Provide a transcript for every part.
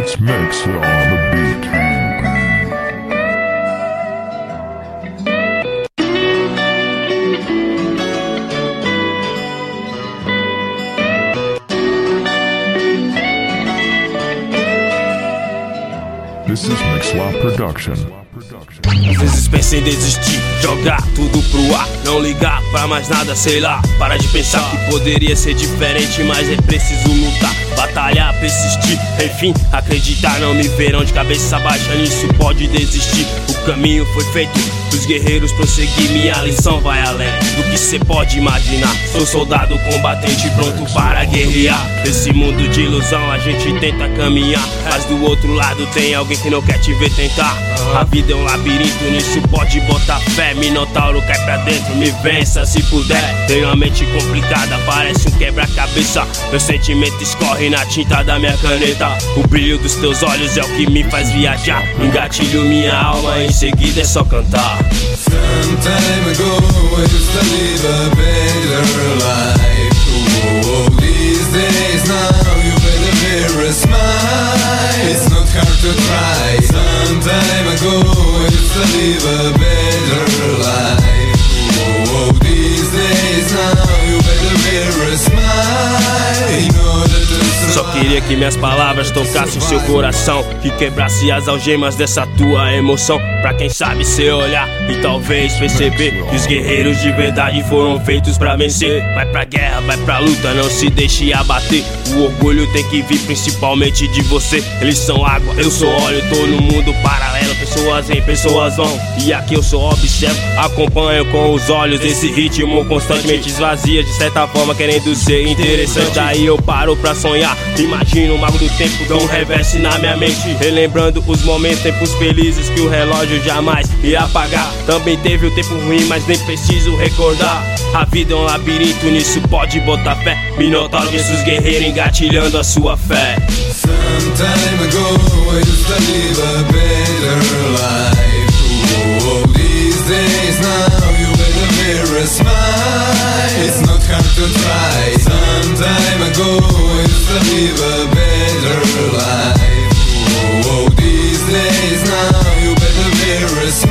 It's Mixer on the beat. This is Mixla Production. Às vezes pensei em desistir, jogar tudo pro ar, não ligar pra mais nada, sei lá. Para de pensar que poderia ser diferente, mas é preciso lutar, batalhar, persistir. Enfim, acreditar, não me verão de cabeça baixa, nisso pode desistir. O caminho foi feito pros guerreiros prosseguir, minha lição vai além do que cê pode imaginar. Sou soldado combatente pronto para guerrear. Nesse mundo de ilusão a gente tenta caminhar, mas do outro lado tem alguém que não quer te ver tentar. A vida é um labirinto, nisso pode botar fé. Minotauro cai pra dentro, me vença se puder. Tenho a mente complicada, parece um quebra-cabeça. Meu sentimento escorre na tinta da minha caneta. O brilho dos teus olhos é o que me faz viajar. Engatilho minha alma, em seguida é só cantar. Some time ago I used to live a better life. Oh, these days now you better wear a smile. It's not hard to try. Some time ago I used to live a better life. Oh, these days now you better wear a smile in order to Só queria que minhas palavras tocassem seu coração, que quebrasse as algemas dessa tua emoção. Pra quem sabe cê olhar e talvez perceber que os guerreiros de verdade foram feitos pra vencer. Vai pra guerra, vai pra luta, não se deixe abater. O orgulho tem que vir principalmente de você. Eles são água, eu sou óleo, tô no mundo paralelo. Pessoas vêm, pessoas vão, e aqui eu só observo. Acompanho com os olhos esse ritmo constantemente esvazia, de certa forma querendo ser interessante. Daí eu paro pra sonhar, imagino o mago do tempo, dou um reverse na minha mente, relembrando os momentos, tempos felizes que o relógio jamais ia apagar. Também teve o tempo ruim, mas nem preciso recordar. A vida é um labirinto, nisso pode botar fé. Minotauro versus guerreiro, engatilhando a sua fé. Some time ago I used to live a better life. Oh, these days now you better wear a smile. It's not hard to try. Some time ago I used to live a better life. Oh, these days now you better wear a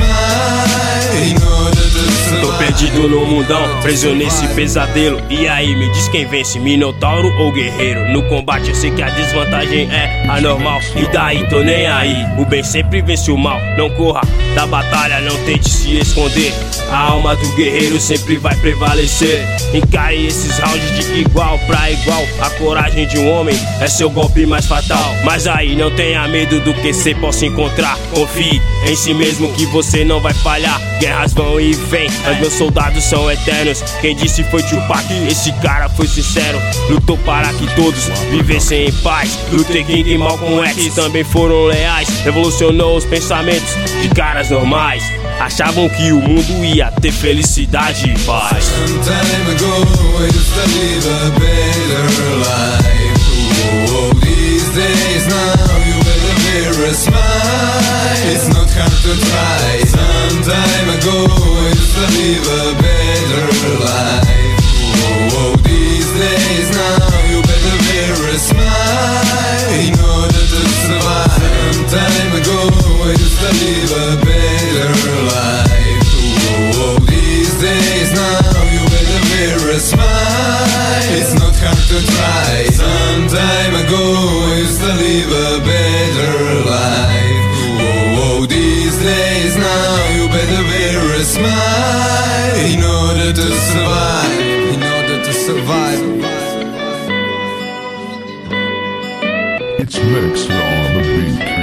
smile in order to survive. Tô perdido no mundão, preso nesse pesadelo. E aí, me diz quem vence, Minotauro ou guerreiro? No combate eu sei que a desvantagem é anormal, e daí tô nem aí. O bem sempre vence o mal, não corra da batalha, não tente se esconder. A alma do guerreiro sempre vai prevalecer. Encare esses rounds de igual pra igual. A coragem de um homem é seu golpe mais fatal. Mas aí não tenha medo do que cê possa encontrar. Confie em si mesmo que você não vai falhar. Guerras vão e vêm, mas meus soldados são eternos. Quem disse foi Tupac, esse cara foi sincero. Lutou para que todos vivessem em paz. Luther King e Malcolm X também foram leais. Revolucionou os pensamentos de caras normais. Achavam que o mundo ia ter felicidade e paz. Some time ago I used to live a better life. Oh, these days now you better wear a smile. It's not hard to try. Some time ago I used to live a better life. Oh, these days now you better wear a smile in order to survive. Some time ago I used to live a better life. Oh, these days now you better wear a smile. It's not hard to try. Some time ago I used to live a better life. Oh, these days now you better wear a smile in order to survive. In order to survive. It's Mixer on the beat.